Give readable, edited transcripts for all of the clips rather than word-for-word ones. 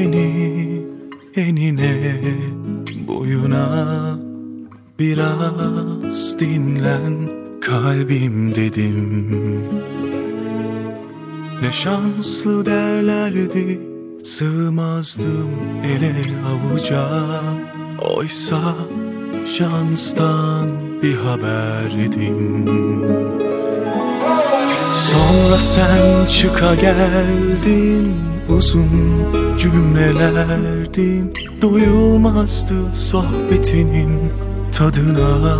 beni enine boyuna, biraz dinlen kalbim dedim. Ne şanslı derlerdi, sığmazdım ele avuca. Oysa şanstan bir haberdim. Sonra sen çıka geldin, uzun cümlelerdin. Duyulmazdı sohbetinin tadına.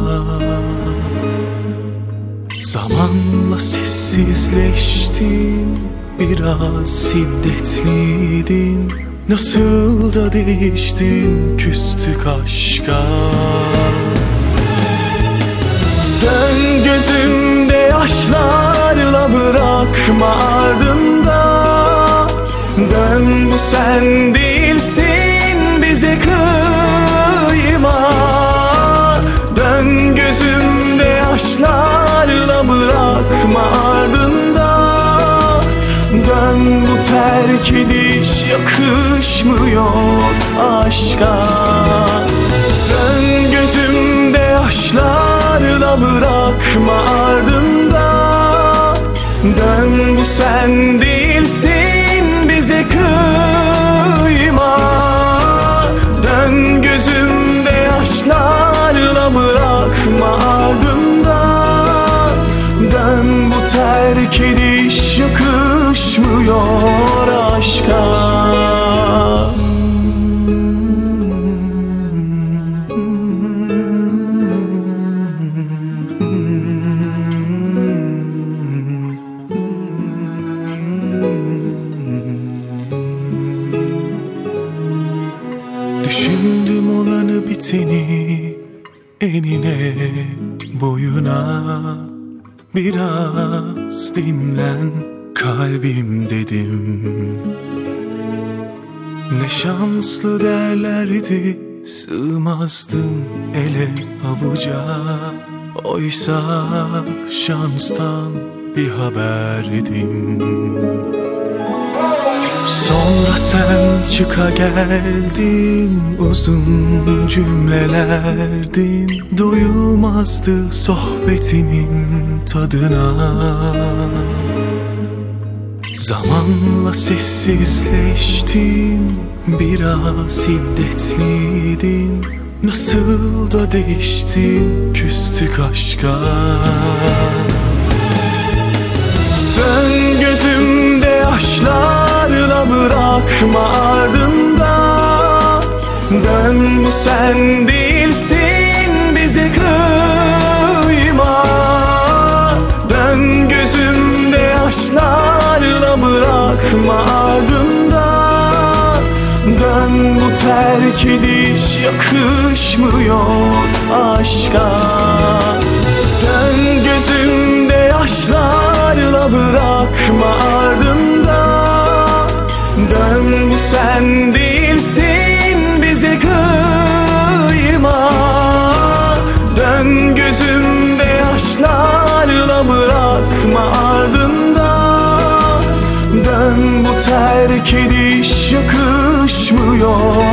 Zamanla sessizleştin, biraz şiddetliydin. Nasıl da değiştin, küstük aşka. Dön gözümde yaşlarla, bırakma ardında. Dön, bu sen değilsin, bize kıyma. Dön gözümde yaşlarla, bırakma ardında. Dön, bu terk ediş yakışmıyor aşka. Dön gözümde yaşlarla, bırakma ardında. Dön, bu sen değilsin, bize kıyma. Dön gözümde yaşlarla, bırakma ardında. Dön, bu terk ediş yakışmıyor aşka. Düşündüm olanı biteni enine boyuna. Biraz dinlen kalbim dedim. Ne şanslı derlerdi, sığmazdım ele avuca. Oysa şanstan bir haberdim. Sonra sen çıka geldin, uzun cümlelerdin. Duyulmazdı sohbetinin tadına. Zamanla sessizleştin, biraz şiddetliydin. Nasıl da değiştin, küstük aşka. Dön gözümde yaşlarla, bırakma ardında. Dön, bu sen değilsin, bize kıyma. Dön gözümde yaşlarla, bırakma ardında. Dön, bu terk ediş yakışmıyor aşka. Dön gözümde yaşlarla, bırakma ardında. Dön, bu sen değilsin, bize kıyma. Dön gözümde yaşlarla, bırakma ardında. Dön, bu terk ediş yakışmıyor